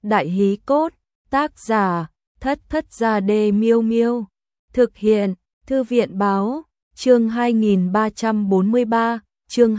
Đại hí cốt, tác giả, Thất Thất Gia Đê Miêu Miêu. Thực hiện, Thư viện báo, chương 2343, chương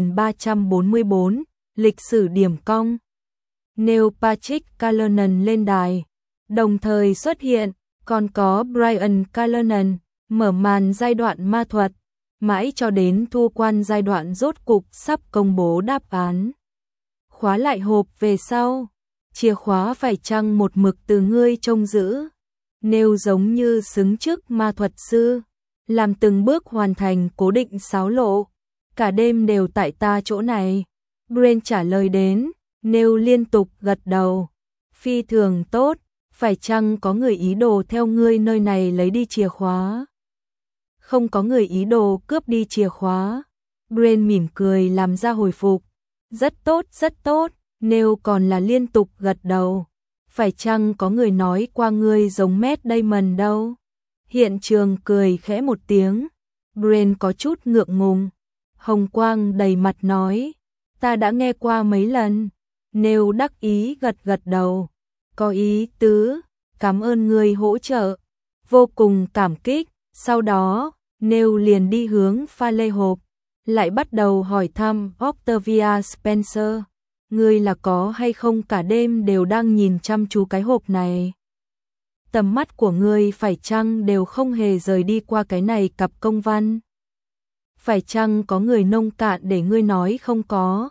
2344, lịch sử điểm cong. Neil Patrick Callanan lên đài, đồng thời xuất hiện, còn có Brian Callanan, mở màn giai đoạn ma thuật, mãi cho đến thu quan giai đoạn rốt cục sắp công bố đáp án. Khóa lại hộp về sau, chìa khóa phải chăng một mực từ ngươi trông giữ. Neil giống như xứng chức ma thuật sư, làm từng bước hoàn thành cố định sáo lộ. Cả đêm đều tại ta chỗ này. Brian trả lời đến, Neil liên tục gật đầu. Phi thường tốt, phải chăng có người ý đồ theo ngươi nơi này lấy đi chìa khóa? Không có người ý đồ cướp đi chìa khóa. Brian mỉm cười làm ra hồi phục. Rất tốt, rất tốt. Neil còn là liên tục gật đầu. Phải chăng có người nói qua ngươi giống Matt Damon đâu? Hiện trường cười khẽ một tiếng. Brian có chút ngượng ngùng. Hồng quang đầy mặt nói. Ta đã nghe qua mấy lần. Neil đắc ý gật gật đầu. Có ý tứ, cảm ơn ngươi hỗ trợ. Vô cùng cảm kích. Sau đó, Neil liền đi hướng pha lê hộp. Lại bắt đầu hỏi thăm Octavia Spencer. Ngươi là có hay không cả đêm đều đang nhìn chăm chú cái hộp này? Tầm mắt của ngươi phải chăng đều không hề rời đi qua cái này cặp công văn? Phải chăng có người nông cạn để ngươi nói không có?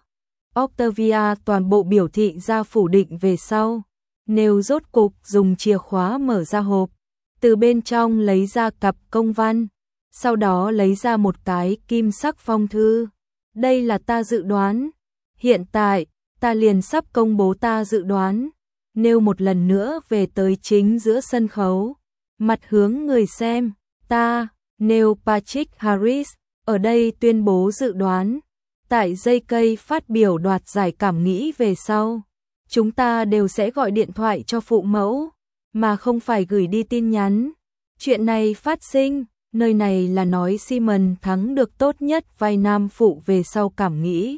Octavia toàn bộ biểu thị ra phủ định về sau. Neil rốt cục dùng chìa khóa mở ra hộp, từ bên trong lấy ra cặp công văn, sau đó lấy ra một cái kim sắc phong thư. Đây là ta dự đoán. Hiện tại, ta liền sắp công bố ta dự đoán. Neil một lần nữa về tới chính giữa sân khấu, mặt hướng người xem. Ta, Neil Patrick Harris, ở đây tuyên bố dự đoán. Tại JK phát biểu đoạt giải cảm nghĩ về sau, chúng ta đều sẽ gọi điện thoại cho phụ mẫu, mà không phải gửi đi tin nhắn. Chuyện này phát sinh, nơi này là nói Simon thắng được tốt nhất vai nam phụ về sau cảm nghĩ.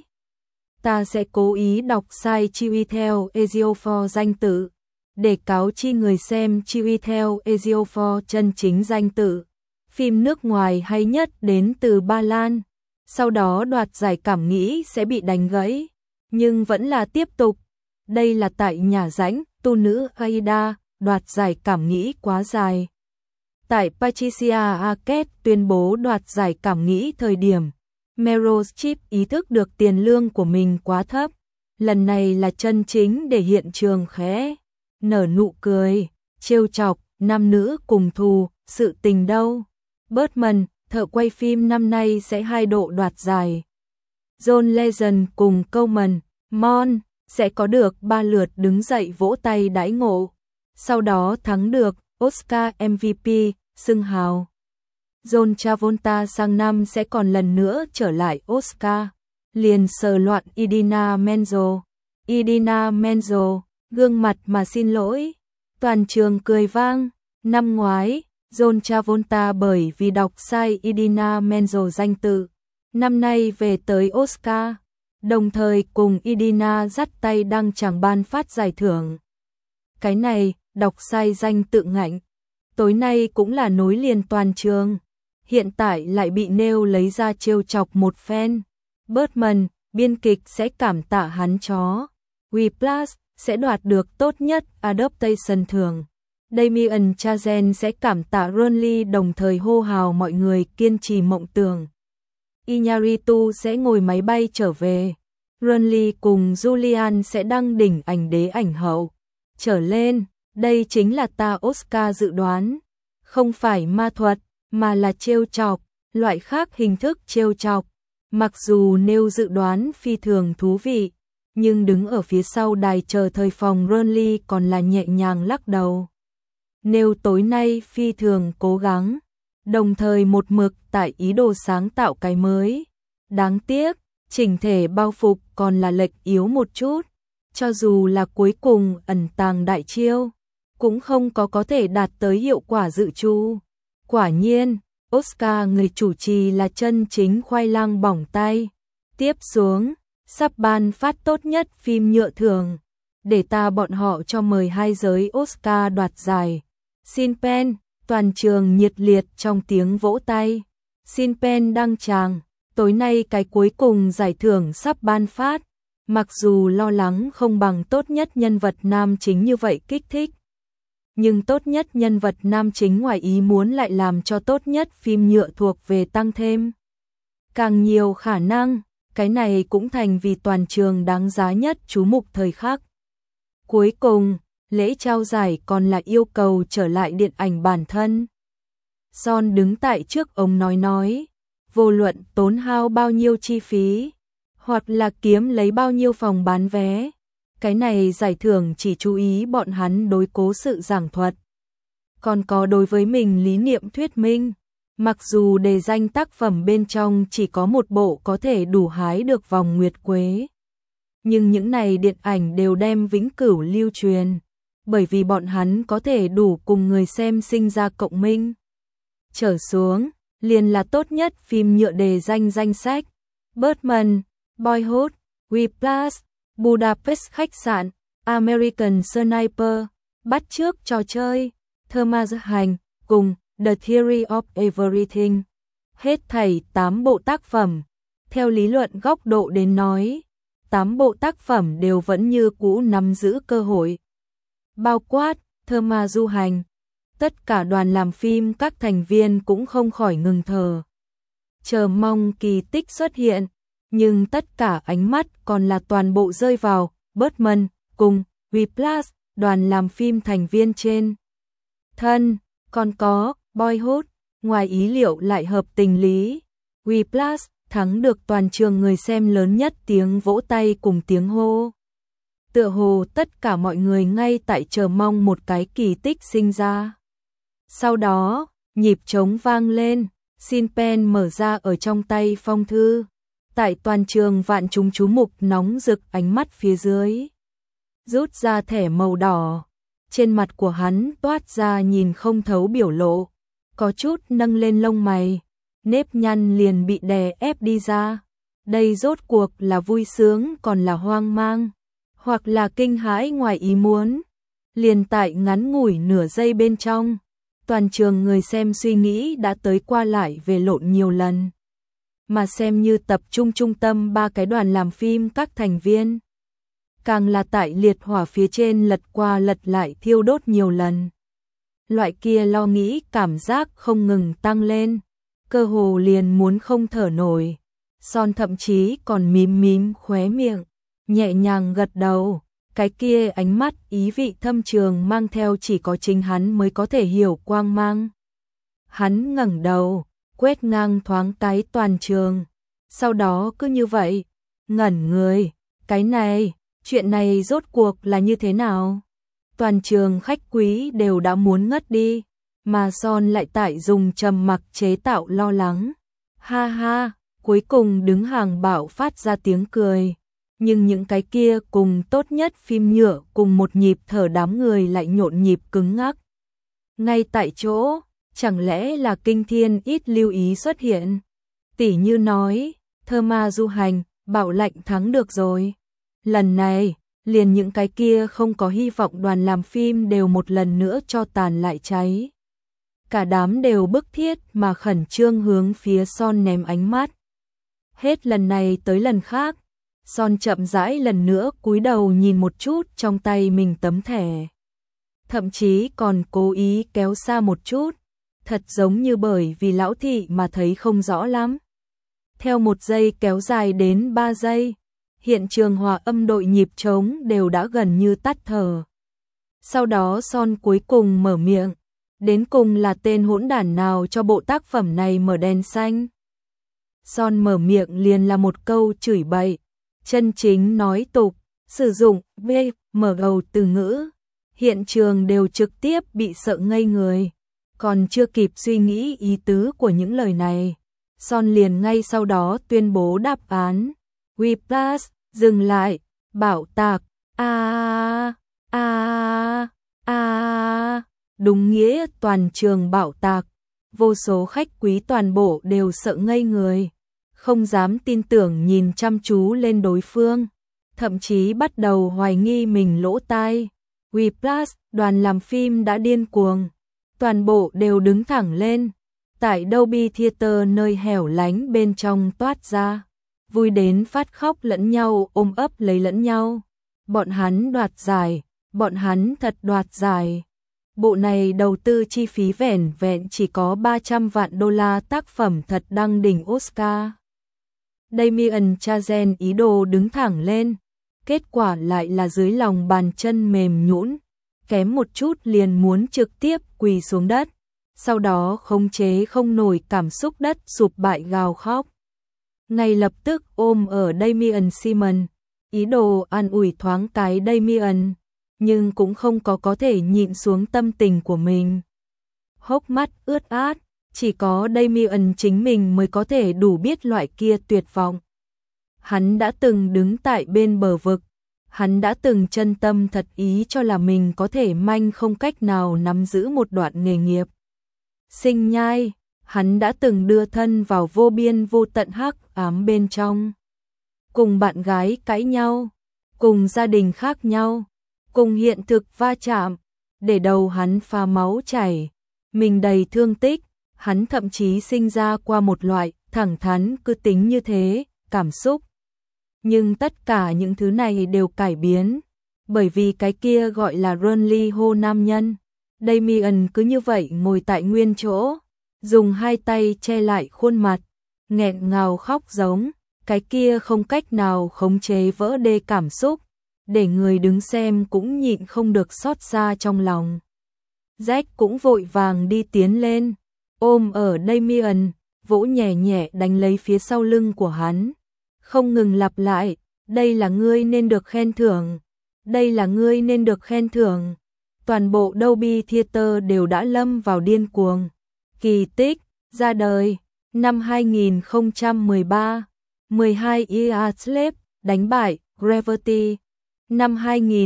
Ta sẽ cố ý đọc sai Chiwetel Ejiofor danh tự, để cáo chi người xem Chiwetel Ejiofor chân chính danh tự. Phim nước ngoài hay nhất đến từ Ba Lan. Sau đó đoạt giải cảm nghĩ sẽ bị đánh gãy, nhưng vẫn là tiếp tục. Đây là tại nhà rãnh, tu nữ Aida, đoạt giải cảm nghĩ quá dài. Tại Patricia Arquette tuyên bố đoạt giải cảm nghĩ thời điểm, Meryl Streep ý thức được tiền lương của mình quá thấp. Lần này là chân chính để hiện trường khẽ nở nụ cười, trêu chọc, nam nữ cùng thù, sự tình đâu. Birdman, thợ quay phim năm nay sẽ 2 độ đoạt giải. John Legend cùng Coleman, Mon sẽ có được 3 lượt đứng dậy vỗ tay đãi ngộ. Sau đó thắng được Oscar MVP, xưng hào. John Travolta sang năm sẽ còn lần nữa trở lại Oscar. Liền sờ loạn Idina Menzel. Idina Menzel, gương mặt mà xin lỗi. Toàn trường cười vang. Năm ngoái, John Travolta bởi vì đọc sai Idina Menzel danh tự, năm nay về tới Oscar, đồng thời cùng Idina dắt tay đăng tràng ban phát giải thưởng. Cái này, đọc sai danh tự ngạnh. Tối nay cũng là nối liền toàn trường. Hiện tại lại bị Neil lấy ra trêu chọc một phen. Birdman, biên kịch sẽ cảm tạ hắn chó. Whiplash sẽ đoạt được tốt nhất adaptation thưởng. Damien Chazelle sẽ cảm tạ Ronly, đồng thời hô hào mọi người kiên trì mộng tưởng. Iñárritu sẽ ngồi máy bay trở về. Ronly cùng Julian sẽ đăng đỉnh ảnh đế ảnh hậu. Trở lên, đây chính là ta Oscar dự đoán. Không phải ma thuật, mà là trêu chọc, loại khác hình thức trêu chọc. Mặc dù Neil dự đoán phi thường thú vị, nhưng đứng ở phía sau đài chờ thời phòng Ronly còn là nhẹ nhàng lắc đầu. Neil tối nay phi thường cố gắng, đồng thời một mực tại ý đồ sáng tạo cái mới. Đáng tiếc, chỉnh thể bao phục còn là lệch yếu một chút, cho dù là cuối cùng ẩn tàng đại chiêu, cũng không có thể đạt tới hiệu quả dự trù. Quả nhiên, Oscar người chủ trì là chân chính khoai lang bỏng tay. Tiếp xuống, sắp ban phát tốt nhất phim nhựa thưởng. để ta bọn họ cho mời 2 giới Oscar đoạt giải. Sean Penn, toàn trường nhiệt liệt trong tiếng vỗ tay. Sean Penn đăng tràng, tối nay cái cuối cùng giải thưởng sắp ban phát. Mặc dù lo lắng không bằng tốt nhất nhân vật nam chính như vậy kích thích, nhưng tốt nhất nhân vật nam chính ngoài ý muốn lại làm cho tốt nhất phim nhựa thuộc về tăng thêm càng nhiều khả năng, cái này cũng thành vì toàn trường đáng giá nhất chú mục thời khắc. Cuối cùng, lễ trao giải còn là yêu cầu trở lại điện ảnh bản thân. Son đứng tại trước ống nói, vô luận tốn hao bao nhiêu chi phí, hoặc là kiếm lấy bao nhiêu phòng bán vé, cái này giải thưởng chỉ chú ý bọn hắn đối cố sự giảng thuật. Còn có đối với mình lý niệm thuyết minh, mặc dù đề danh tác phẩm bên trong chỉ có một bộ có thể đủ hái được vòng nguyệt quế. Nhưng những này điện ảnh đều đem vĩnh cửu lưu truyền, bởi vì bọn hắn có thể đủ cùng người xem sinh ra cộng minh. Trở xuống, liền là tốt nhất phim nhựa đề danh danh sách. Birdman, Boyhood, Whiplash, Budapest khách sạn, American Sniper, bắt chước trò chơi, Thomas Hành, cùng The Theory of Everything. Hết thảy 8 bộ tác phẩm. Theo lý luận góc độ đến nói, 8 bộ tác phẩm đều vẫn như cũ nắm giữ cơ hội. Bao quát, Thomas du hành. Tất cả đoàn làm phim các thành viên cũng không khỏi ngừng thở. Chờ mong kỳ tích xuất hiện, nhưng tất cả ánh mắt còn là toàn bộ rơi vào Birdman cùng Whiplash, đoàn làm phim thành viên trên. Thân, còn có Boyhood, ngoài ý liệu lại hợp tình lý. Whiplash thắng được toàn trường người xem lớn nhất tiếng vỗ tay cùng tiếng hô. Tựa hồ tất cả mọi người ngay tại chờ mong một cái kỳ tích sinh ra. Sau đó, nhịp trống vang lên, Sean Penn mở ra ở trong tay phong thư. Tại toàn trường vạn chúng chú mục nóng rực ánh mắt phía dưới. Rút ra thẻ màu đỏ, trên mặt của hắn toát ra nhìn không thấu biểu lộ, có chút nâng lên lông mày, nếp nhăn liền bị đè ép đi ra. Đây rốt cuộc là vui sướng còn là hoang mang, hoặc là kinh hãi ngoài ý muốn. Liền tại ngắn ngủi nửa giây bên trong, toàn trường người xem suy nghĩ đã tới qua lại về lộn nhiều lần. Mà xem như tập trung trung tâm 3 cái đoàn làm phim các thành viên. Càng là tại liệt hỏa phía trên lật qua lật lại thiêu đốt nhiều lần. Loại kia lo nghĩ cảm giác không ngừng tăng lên, cơ hồ liền muốn không thở nổi. Son thậm chí còn mím mím khóe miệng, nhẹ nhàng gật đầu, cái kia ánh mắt ý vị thâm trường mang theo chỉ có chính hắn mới có thể hiểu quang mang. Hắn ngẩng đầu, quét ngang thoáng cái toàn trường, sau đó cứ như vậy, ngẩn người, cái này, chuyện này rốt cuộc là như thế nào? Toàn trường khách quý đều đã muốn ngất đi, mà Son lại tại dùng trầm mặc chế tạo lo lắng. Ha ha, cuối cùng đứng hàng bảo phát ra tiếng cười, nhưng những cái kia cùng tốt nhất phim nhựa cùng một nhịp thở đám người lại nhộn nhịp cứng ngắc. Ngay tại chỗ, chẳng lẽ là kinh thiên ít lưu ý xuất hiện? Tỷ như nói, Thomas du hành, Bảo Lạnh thắng được rồi. Lần này, liền những cái kia không có hy vọng đoàn làm phim đều một lần nữa cho tàn lại cháy. Cả đám đều bức thiết mà khẩn trương hướng phía Son ném ánh mắt. Hết lần này tới lần khác, Son chậm rãi lần nữa cúi đầu nhìn một chút trong tay mình tấm thẻ. Thậm chí còn cố ý kéo xa một chút, thật giống như bởi vì lão thị mà thấy không rõ lắm. Theo 1 giây kéo dài đến 3 giây, hiện trường hòa âm đội nhịp trống đều đã gần như tắt thở. Sau đó Son cuối cùng mở miệng, đến cùng là tên hỗn đản nào cho bộ tác phẩm này mở đèn xanh. Son mở miệng liền là một câu chửi bậy, chân chính nói tục, sử dụng mở đầu từ ngữ. Hiện trường đều trực tiếp bị sợ ngây người, còn chưa kịp suy nghĩ ý tứ của những lời này. Son liền ngay sau đó tuyên bố đáp án. Whiplash, dừng lại, bảo tạc, đúng nghĩa toàn trường bảo tạc. Vô số khách quý toàn bộ đều sợ ngây người, không dám tin tưởng nhìn chăm chú lên đối phương. thậm chí bắt đầu hoài nghi mình lỗ tai. Whiplash, đoàn làm phim đã điên cuồng, toàn bộ đều đứng thẳng lên. Tại Dolby Theater nơi hẻo lánh bên trong toát ra, vui đến phát khóc lẫn nhau ôm ấp lấy lẫn nhau. Bọn hắn đoạt giải, bọn hắn thật đoạt giải. Bộ này đầu tư chi phí vẻn vẹn chỉ có 300 vạn đô la, tác phẩm thật đăng đỉnh Oscar. Damien Chazelle ý đồ đứng thẳng lên, kết quả lại là dưới lòng bàn chân mềm nhũn, kém một chút liền muốn trực tiếp quỳ xuống đất, sau đó khống chế không nổi cảm xúc đất sụp bại gào khóc. Ngay lập tức ôm ở Damien Simon, ý đồ an ủi thoáng cái Damien, nhưng cũng không có thể nhịn xuống tâm tình của mình. Hốc mắt ướt át, chỉ có Damien chính mình mới có thể đủ biết loại kia tuyệt vọng. Hắn đã từng đứng tại bên bờ vực, hắn đã từng chân tâm thật ý cho là mình có thể manh không cách nào nắm giữ một đoạn nghề nghiệp sinh nhai, hắn đã từng đưa thân vào vô biên vô tận hắc ám bên trong. Cùng bạn gái cãi nhau, cùng gia đình khác nhau, cùng hiện thực va chạm, để đầu hắn pha máu chảy, mình đầy thương tích, hắn thậm chí sinh ra qua một loại thẳng thắn cứ tính như thế, cảm xúc. Nhưng tất cả những thứ này đều cải biến, bởi vì cái kia gọi là Ron Lee Ho nam nhân. Damien cứ như vậy ngồi tại nguyên chỗ, dùng hai tay che lại khuôn mặt, nghẹn ngào khóc giống, cái kia không cách nào khống chế vỡ đê cảm xúc, để người đứng xem cũng nhịn không được xót xa trong lòng. Jack cũng vội vàng đi tiến lên, ôm ở Damien, vỗ nhẹ nhẹ đánh lấy phía sau lưng của hắn, không ngừng lặp lại, đây là ngươi nên được khen thưởng, đây là ngươi nên được khen thưởng. Toàn bộ Dolby Theater đều đã lâm vào điên cuồng. Kỳ tích ra đời năm 2013, 12 Years Slave đánh bại Gravity. Năm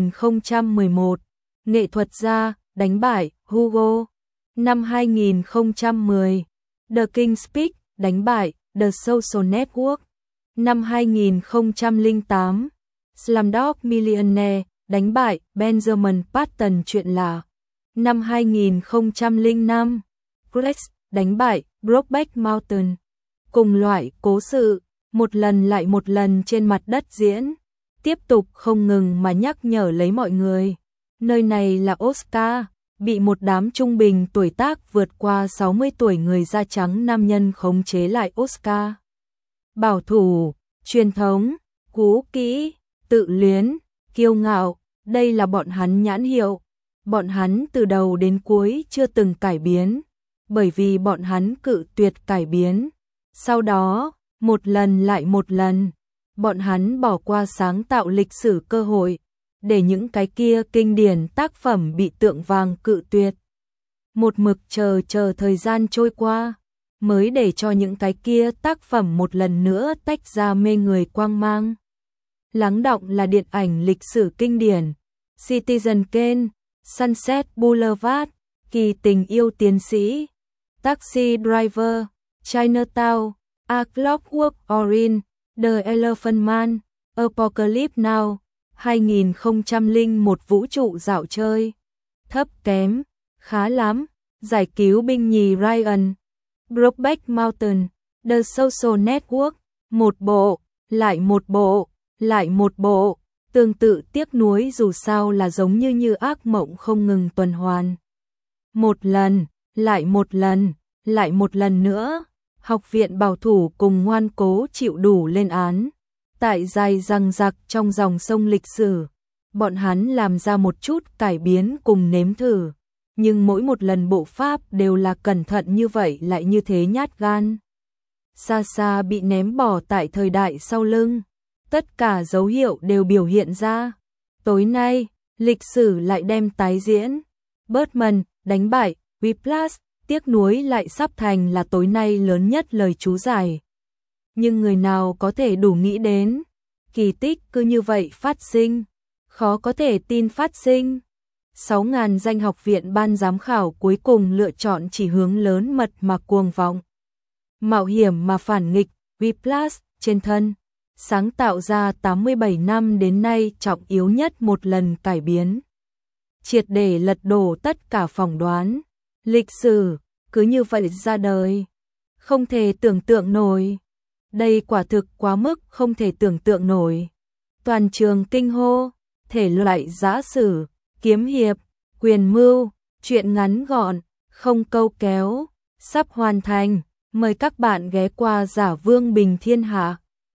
2011, nghệ thuật gia đánh bại Hugo. Năm 2010, The King's Speech đánh bại The Social Network. Năm 2008, Slumdog Millionaire đánh bại Benjamin Button chuyện là. Năm 2005, Grease đánh bại Brokeback Mountain. Cùng loại cố sự, một lần lại một lần trên mặt đất diễn, tiếp tục không ngừng mà nhắc nhở lấy mọi người. Nơi này là Oscar, bị một đám trung bình tuổi tác vượt qua 60 tuổi người da trắng nam nhân khống chế lại Oscar. Bảo thủ, truyền thống, cũ kỹ, tự luyến, kiêu ngạo, đây là bọn hắn nhãn hiệu. Bọn hắn từ đầu đến cuối chưa từng cải biến, bởi vì bọn hắn cự tuyệt cải biến. Sau đó, một lần lại một lần, bọn hắn bỏ qua sáng tạo lịch sử cơ hội, để những cái kia kinh điển tác phẩm bị tượng vàng cự tuyệt. Một mực chờ thời gian trôi qua, mới để cho những cái kia tác phẩm một lần nữa tách ra mê người quang mang. Lắng đọng là điện ảnh lịch sử kinh điển, Citizen Kane, Sunset Boulevard, Kỳ tình yêu tiến sĩ, Taxi Driver, Chinatown, A Clockwork Orange, The Elephant Man, Apocalypse Now, 2001 vũ trụ dạo chơi, thấp kém, khá lắm, giải cứu binh nhì Ryan, Brokeback Mountain, The Social Network, một bộ, lại một bộ, lại một bộ, tương tự tiếc nuối dù sao là giống như ác mộng không ngừng tuần hoàn. Một lần, lại một lần, lại một lần nữa, học viện bảo thủ cùng ngoan cố chịu đủ lên án. Tại dài răng rặc trong dòng sông lịch sử, bọn hắn làm ra một chút cải biến cùng nếm thử, nhưng mỗi một lần bộ pháp đều là cẩn thận như vậy lại như thế nhát gan. Xa xa bị ném bỏ tại thời đại sau lưng, tất cả dấu hiệu đều biểu hiện ra. Tối nay, lịch sử lại đem tái diễn. Birdman đánh bại Whiplash, tiếc nuối lại sắp thành là tối nay lớn nhất lời chú giải. Nhưng người nào có thể đủ nghĩ đến, kỳ tích cứ như vậy phát sinh, khó có thể tin phát sinh. 6.000 danh học viện ban giám khảo cuối cùng lựa chọn chỉ hướng lớn mật mà cuồng vọng. Mạo hiểm mà phản nghịch, Whiplash trên thân, sáng tạo ra 87 năm đến nay trọng yếu nhất một lần cải biến. Triệt để lật đổ tất cả phỏng đoán. Lịch sử, cứ như vậy ra đời. Không thể tưởng tượng nổi. Đây quả thực quá mức không thể tưởng tượng nổi. Toàn trường kinh hô, thể loại giã sử, kiếm hiệp, quyền mưu, truyện ngắn gọn, không câu kéo, sắp hoàn thành. Mời các bạn ghé qua Giả Vương Bình Thiên Hạ.